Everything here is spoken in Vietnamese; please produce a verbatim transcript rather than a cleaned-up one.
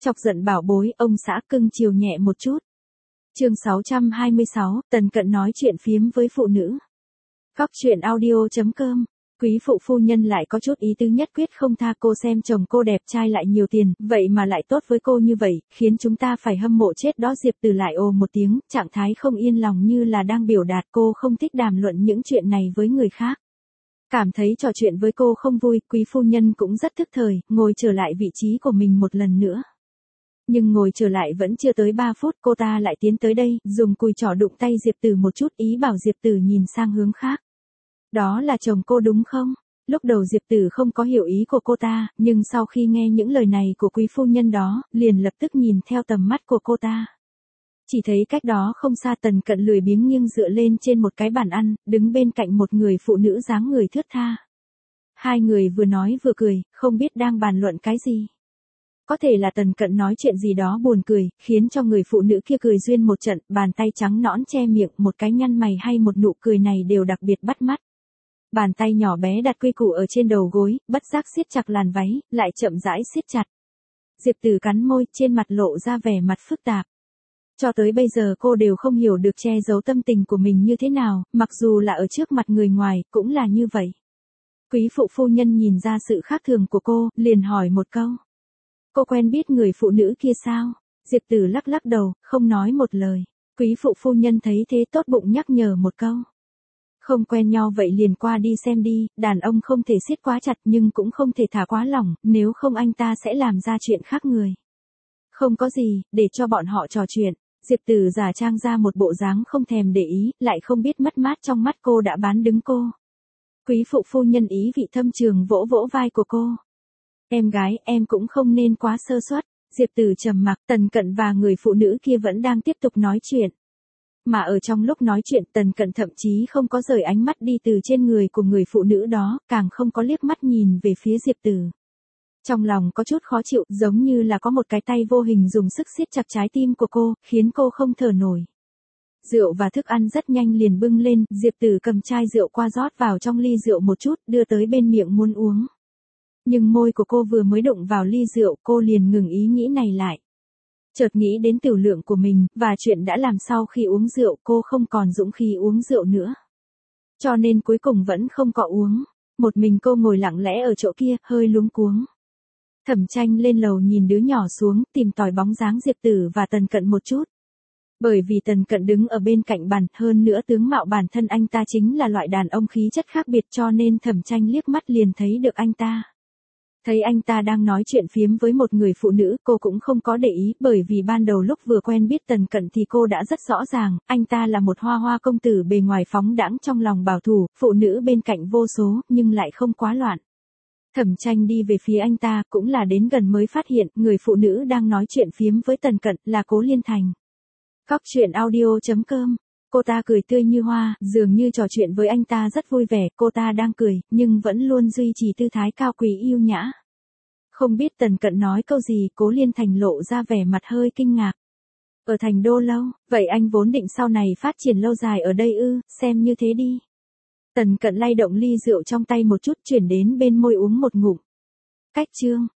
Chọc giận bảo bối, ông xã cưng chiều nhẹ một chút. Chương sáu trăm hai mươi sáu, Tần Cận nói chuyện phiếm với phụ nữ. Góc truyện audio chấm com. Quý phụ phu nhân lại có chút ý tứ nhất quyết không tha cô, xem chồng cô đẹp trai lại nhiều tiền, vậy mà lại tốt với cô như vậy, khiến chúng ta phải hâm mộ chết đó. Diệp Từ lại ồ một tiếng, trạng thái không yên lòng như là đang biểu đạt cô không thích đàm luận những chuyện này với người khác. Cảm thấy trò chuyện với cô không vui, quý phu nhân cũng rất thức thời, ngồi trở lại vị trí của mình một lần nữa. Nhưng ngồi trở lại vẫn chưa tới ba phút, cô ta lại tiến tới đây, dùng cùi trỏ đụng tay Diệp Từ một chút, ý bảo Diệp Từ nhìn sang hướng khác. Đó là chồng cô đúng không? Lúc đầu Diệp Tử không có hiểu ý của cô ta, nhưng sau khi nghe những lời này của quý phu nhân đó, liền lập tức nhìn theo tầm mắt của cô ta. Chỉ thấy cách đó không xa Tần Cận lười biếng nghiêng dựa lên trên một cái bàn ăn, đứng bên cạnh một người phụ nữ dáng người thướt tha. Hai người vừa nói vừa cười, không biết đang bàn luận cái gì. Có thể là Tần Cận nói chuyện gì đó buồn cười, khiến cho người phụ nữ kia cười duyên một trận, bàn tay trắng nõn che miệng, một cái nhăn mày hay một nụ cười này đều đặc biệt bắt mắt. Bàn tay nhỏ bé đặt quy củ ở trên đầu gối, bất giác siết chặt làn váy, lại chậm rãi siết chặt. Diệp Tử cắn môi, trên mặt lộ ra vẻ mặt phức tạp. Cho tới bây giờ cô đều không hiểu được che giấu tâm tình của mình như thế nào, mặc dù là ở trước mặt người ngoài, cũng là như vậy. Quý phụ phu nhân nhìn ra sự khác thường của cô, liền hỏi một câu. Cô quen biết người phụ nữ kia sao? Diệp Tử lắc lắc đầu, không nói một lời. Quý phụ phu nhân thấy thế tốt bụng nhắc nhở một câu. Không quen nhau vậy liền qua đi xem đi, đàn ông không thể siết quá chặt nhưng cũng không thể thả quá lỏng, nếu không anh ta sẽ làm ra chuyện khác người. Không có gì, để cho bọn họ trò chuyện. Diệp Tử giả trang ra một bộ dáng không thèm để ý, lại không biết mất mát trong mắt cô đã bán đứng cô. Quý phụ phu nhân ý vị thâm trường vỗ vỗ vai của cô. Em gái, em cũng không nên quá sơ suất. Diệp Tử trầm mặc, Tần Cận và người phụ nữ kia vẫn đang tiếp tục nói chuyện. Mà ở trong lúc nói chuyện, Tần Cận thậm chí không có rời ánh mắt đi từ trên người của người phụ nữ đó, càng không có liếc mắt nhìn về phía Diệp Tử. Trong lòng có chút khó chịu, giống như là có một cái tay vô hình dùng sức siết chặt trái tim của cô, khiến cô không thở nổi. Rượu và thức ăn rất nhanh liền bưng lên, Diệp Tử cầm chai rượu qua rót vào trong ly rượu một chút, đưa tới bên miệng muốn uống. Nhưng môi của cô vừa mới đụng vào ly rượu, cô liền ngừng ý nghĩ này lại. Chợt nghĩ đến tiểu lượng của mình, và chuyện đã làm sau khi uống rượu, cô không còn dũng khí uống rượu nữa. Cho nên cuối cùng vẫn không có uống. Một mình cô ngồi lặng lẽ ở chỗ kia, hơi luống cuống. Thẩm Tranh lên lầu nhìn đứa nhỏ xuống, tìm tòi bóng dáng Diệp Tử và Tần Cận một chút. Bởi vì Tần Cận đứng ở bên cạnh bàn, hơn nữa tướng mạo bản thân anh ta chính là loại đàn ông khí chất khác biệt, cho nên Thẩm Tranh liếc mắt liền thấy được anh ta. Thấy anh ta đang nói chuyện phiếm với một người phụ nữ, cô cũng không có để ý, bởi vì ban đầu lúc vừa quen biết Tần Cận thì cô đã rất rõ ràng, anh ta là một hoa hoa công tử bề ngoài phóng đãng trong lòng bảo thủ, phụ nữ bên cạnh vô số, nhưng lại không quá loạn. Thẩm Tranh đi về phía anh ta, cũng là đến gần mới phát hiện, người phụ nữ đang nói chuyện phiếm với Tần Cận, là Cố Liên Thành. Góc truyện audio chấm com. Cô ta cười tươi như hoa, dường như trò chuyện với anh ta rất vui vẻ, cô ta đang cười, nhưng vẫn luôn duy trì tư thái cao quý yêu nhã. Không biết Tần Cận nói câu gì, Cố Liên Thành lộ ra vẻ mặt hơi kinh ngạc. Ở thành đô lâu, vậy anh vốn định sau này phát triển lâu dài ở đây ư, xem như thế đi. Tần Cận lay động ly rượu trong tay một chút, chuyển đến bên môi uống một ngụm. Cách chương.